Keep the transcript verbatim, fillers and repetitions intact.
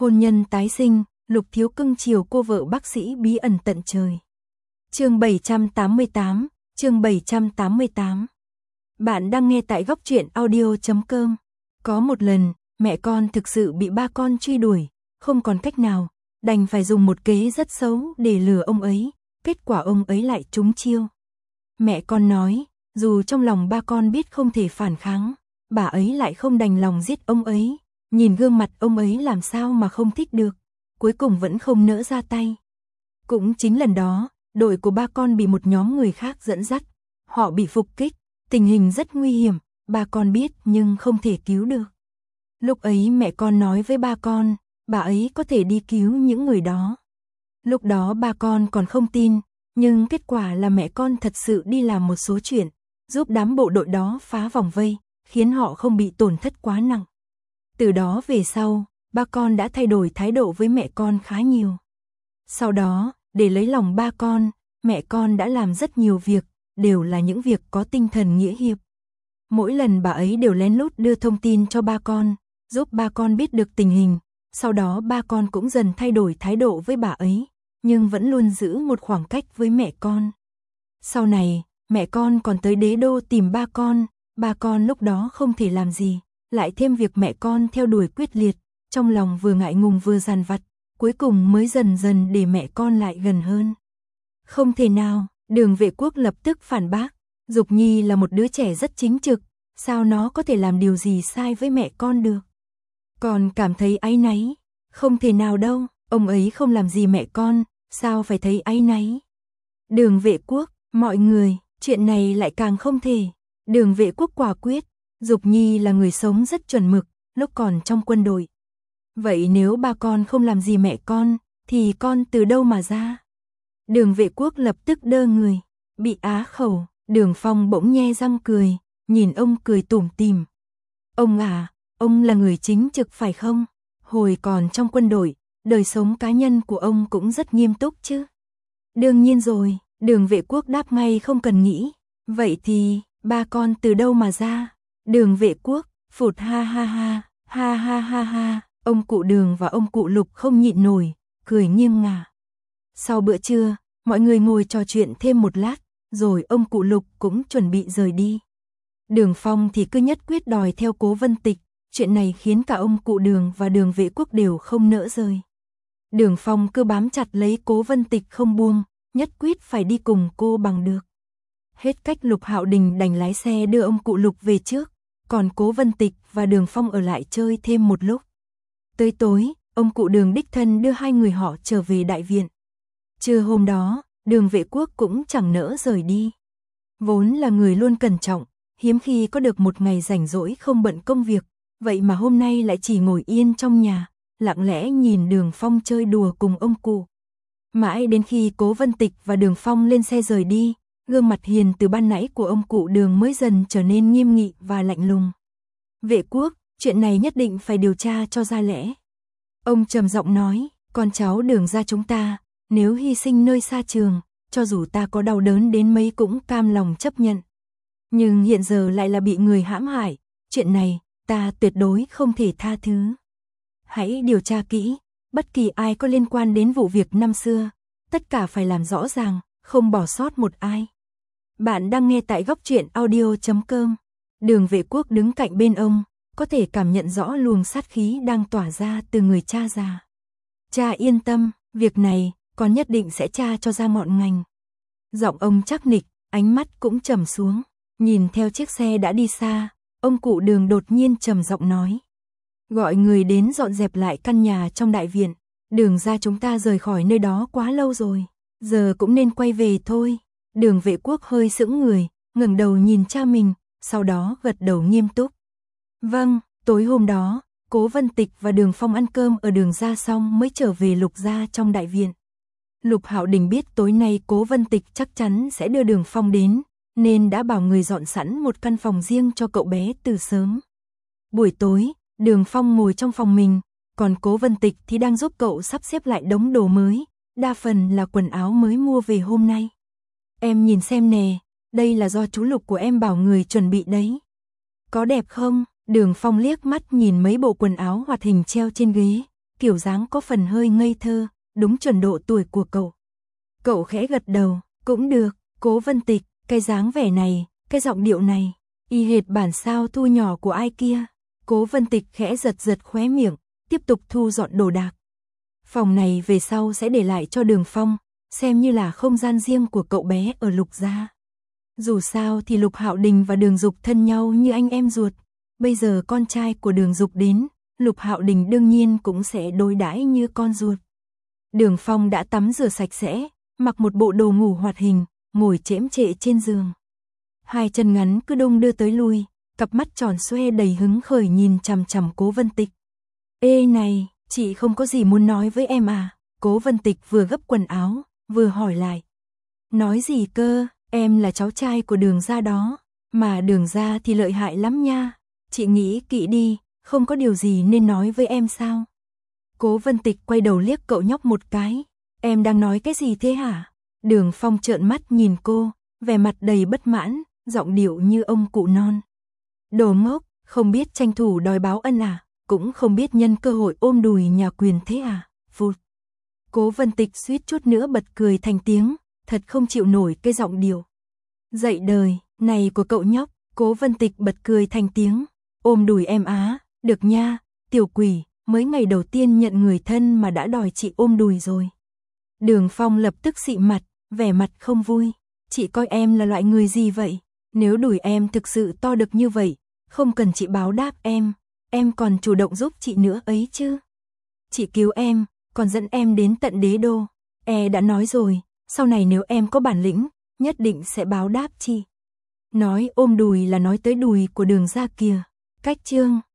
Hôn nhân tái sinh, Lục Thiếu cưng chiều cô vợ bác sĩ bí ẩn tận trời. Chương bảy trăm tám mươi tám, chương bảy trăm tám mươi tám. Bạn đang nghe tại góc truyện audio chấm com. Có một lần, mẹ con thực sự bị ba con truy đuổi, không còn cách nào, đành phải dùng một kế rất xấu để lừa ông ấy, kết quả ông ấy lại trúng chiêu. Mẹ con nói, dù trong lòng ba con biết không thể phản kháng, bà ấy lại không đành lòng giết ông ấy, nhìn gương mặt ông ấy làm sao mà không thích được, cuối cùng vẫn không nỡ ra tay. Cũng chính lần đó, đội của ba con bị một nhóm người khác dẫn dắt, họ bị phục kích, tình hình rất nguy hiểm, ba con biết nhưng không thể cứu được. Lúc ấy mẹ con nói với ba con, bà ấy có thể đi cứu những người đó. Lúc đó ba con còn không tin, nhưng kết quả là mẹ con thật sự đi làm một số chuyện, giúp đám bộ đội đó phá vòng vây, khiến họ không bị tổn thất quá nặng. Từ đó về sau, ba con đã thay đổi thái độ với mẹ con khá nhiều. Sau đó, để lấy lòng ba con, mẹ con đã làm rất nhiều việc, đều là những việc có tinh thần nghĩa hiệp. Mỗi lần bà ấy đều lén lút đưa thông tin cho ba con, giúp ba con biết được tình hình, sau đó ba con cũng dần thay đổi thái độ với bà ấy, nhưng vẫn luôn giữ một khoảng cách với mẹ con. Sau này, mẹ con còn tới đế đô tìm ba con, ba con lúc đó không thể làm gì, lại thêm việc mẹ con theo đuổi quyết liệt, trong lòng vừa ngại ngùng vừa dằn vặt, cuối cùng mới dần dần để mẹ con lại gần hơn. Không thể nào, Đường Vệ Quốc lập tức phản bác, Dục Nhi là một đứa trẻ rất chính trực, sao nó có thể làm điều gì sai với mẹ con được. Còn cảm thấy áy náy, không thể nào đâu, ông ấy không làm gì mẹ con, sao phải thấy áy náy. Đường Vệ Quốc, mọi người, chuyện này lại càng không thể. Đường Vệ Quốc quả quyết, Dục Nhi là người sống rất chuẩn mực, lúc còn trong quân đội. Vậy nếu ba con không làm gì mẹ con, thì con từ đâu mà ra? Đường Vệ Quốc lập tức đơ người, bị á khẩu, Đường Phong bỗng nhe răng cười, nhìn ông cười tủm tỉm. Ông à, ông là người chính trực phải không? Hồi còn trong quân đội, đời sống cá nhân của ông cũng rất nghiêm túc chứ? Đương nhiên rồi, Đường Vệ Quốc đáp ngay không cần nghĩ. Vậy thì, ba con từ đâu mà ra? Đường Vệ Quốc, phụt ha ha ha, ha ha ha ha, ông cụ Đường và ông cụ Lục không nhịn nổi, cười nghiêng ngả. Sau bữa trưa, mọi người ngồi trò chuyện thêm một lát, rồi ông cụ Lục cũng chuẩn bị rời đi. Đường Phong thì cứ nhất quyết đòi theo Cố Vân Tịch, chuyện này khiến cả ông cụ Đường và Đường Vệ Quốc đều không nỡ rời. Đường Phong cứ bám chặt lấy Cố Vân Tịch không buông, nhất quyết phải đi cùng cô bằng được. Hết cách, Lục Hạo Đình đành lái xe đưa ông cụ Lục về trước, còn Cố Vân Tịch và Đường Phong ở lại chơi thêm một lúc. Tới tối, ông cụ Đường đích thân đưa hai người họ trở về đại viện. Trưa hôm đó, Đường Vệ Quốc cũng chẳng nỡ rời đi. Vốn là người luôn cẩn trọng, hiếm khi có được một ngày rảnh rỗi không bận công việc, vậy mà hôm nay lại chỉ ngồi yên trong nhà, lặng lẽ nhìn Đường Phong chơi đùa cùng ông cụ. Mãi đến khi Cố Vân Tịch và Đường Phong lên xe rời đi, gương mặt hiền từ ban nãy của ông cụ Đường mới dần trở nên nghiêm nghị và lạnh lùng. Vệ Quốc, chuyện này nhất định phải điều tra cho ra lẽ. Ông trầm giọng nói, con cháu Đường gia chúng ta, nếu hy sinh nơi xa trường, cho dù ta có đau đớn đến mấy cũng cam lòng chấp nhận. Nhưng hiện giờ lại là bị người hãm hại, chuyện này, ta tuyệt đối không thể tha thứ. Hãy điều tra kỹ, bất kỳ ai có liên quan đến vụ việc năm xưa, tất cả phải làm rõ ràng, không bỏ sót một ai. Bạn đang nghe tại góc truyện audio chấm com. Đường Vệ Quốc đứng cạnh bên ông, có thể cảm nhận rõ luồng sát khí đang tỏa ra từ người cha già. Cha yên tâm, việc này, con nhất định sẽ tra cho ra ngọn ngành. Giọng ông chắc nịch, ánh mắt cũng trầm xuống, nhìn theo chiếc xe đã đi xa, ông cụ Đường đột nhiên trầm giọng nói. Gọi người đến dọn dẹp lại căn nhà trong đại viện, Đường gia chúng ta rời khỏi nơi đó quá lâu rồi, giờ cũng nên quay về thôi. Đường Vệ Quốc hơi sững người, ngẩng đầu nhìn cha mình, sau đó gật đầu nghiêm túc. Vâng, tối hôm đó, Cố Vân Tịch và Đường Phong ăn cơm ở Đường gia xong mới trở về Lục gia trong đại viện. Lục Hạo Đình biết tối nay Cố Vân Tịch chắc chắn sẽ đưa Đường Phong đến, nên đã bảo người dọn sẵn một căn phòng riêng cho cậu bé từ sớm. Buổi tối, Đường Phong ngồi trong phòng mình, còn Cố Vân Tịch thì đang giúp cậu sắp xếp lại đống đồ mới, đa phần là quần áo mới mua về hôm nay. Em nhìn xem nè, đây là do chú Lục của em bảo người chuẩn bị đấy. Có đẹp không? Đường Phong liếc mắt nhìn mấy bộ quần áo hoạt hình treo trên ghế, kiểu dáng có phần hơi ngây thơ, đúng chuẩn độ tuổi của cậu. Cậu khẽ gật đầu, cũng được, Cố Vân Tịch, cái dáng vẻ này, cái giọng điệu này, y hệt bản sao thu nhỏ của ai kia. Cố Vân Tịch khẽ giật giật khóe miệng, tiếp tục thu dọn đồ đạc. Phòng này về sau sẽ để lại cho Đường Phong, xem như là không gian riêng của cậu bé ở Lục gia. Dù sao thì Lục Hạo Đình và Đường Dục thân nhau như anh em ruột, bây giờ con trai của Đường Dục đến, Lục Hạo Đình đương nhiên cũng sẽ đối đãi như con ruột. Đường Phong đã tắm rửa sạch sẽ, mặc một bộ đồ ngủ hoạt hình, ngồi chễm chệ trên giường. Hai chân ngắn cứ đung đưa tới lui, cặp mắt tròn xoe đầy hứng khởi nhìn chằm chằm Cố Vân Tịch. Ê này, chị không có gì muốn nói với em à? Cố Vân Tịch vừa gấp quần áo, vừa hỏi lại. Nói gì cơ, em là cháu trai của Đường gia đó, mà Đường gia thì lợi hại lắm nha. Chị nghĩ kỹ đi, không có điều gì nên nói với em sao? Cố Vân Tịch quay đầu liếc cậu nhóc một cái. Em đang nói cái gì thế hả? Đường Phong trợn mắt nhìn cô, vẻ mặt đầy bất mãn, giọng điệu như ông cụ non. Đồ ngốc, không biết tranh thủ đòi báo ân à, cũng không biết nhân cơ hội ôm đùi nhà quyền thế à, phụt. Cố Vân Tịch suýt chút nữa bật cười thành tiếng, thật không chịu nổi cái giọng điệu dậy đời này của cậu nhóc. Cố Vân Tịch bật cười thành tiếng, ôm đùi em á, được nha, tiểu quỷ, mới ngày đầu tiên nhận người thân mà đã đòi chị ôm đùi rồi. Đường Phong lập tức xị mặt, vẻ mặt không vui, chị coi em là loại người gì vậy? Nếu đùi em thực sự to được như vậy, không cần chị báo đáp em, em còn chủ động giúp chị nữa ấy chứ. Chị cứu em, còn dẫn em đến tận đế đô, e đã nói rồi, sau này nếu em có bản lĩnh, nhất định sẽ báo đáp chị. Nói ôm đùi là nói tới đùi của Đường gia kìa. Cách chương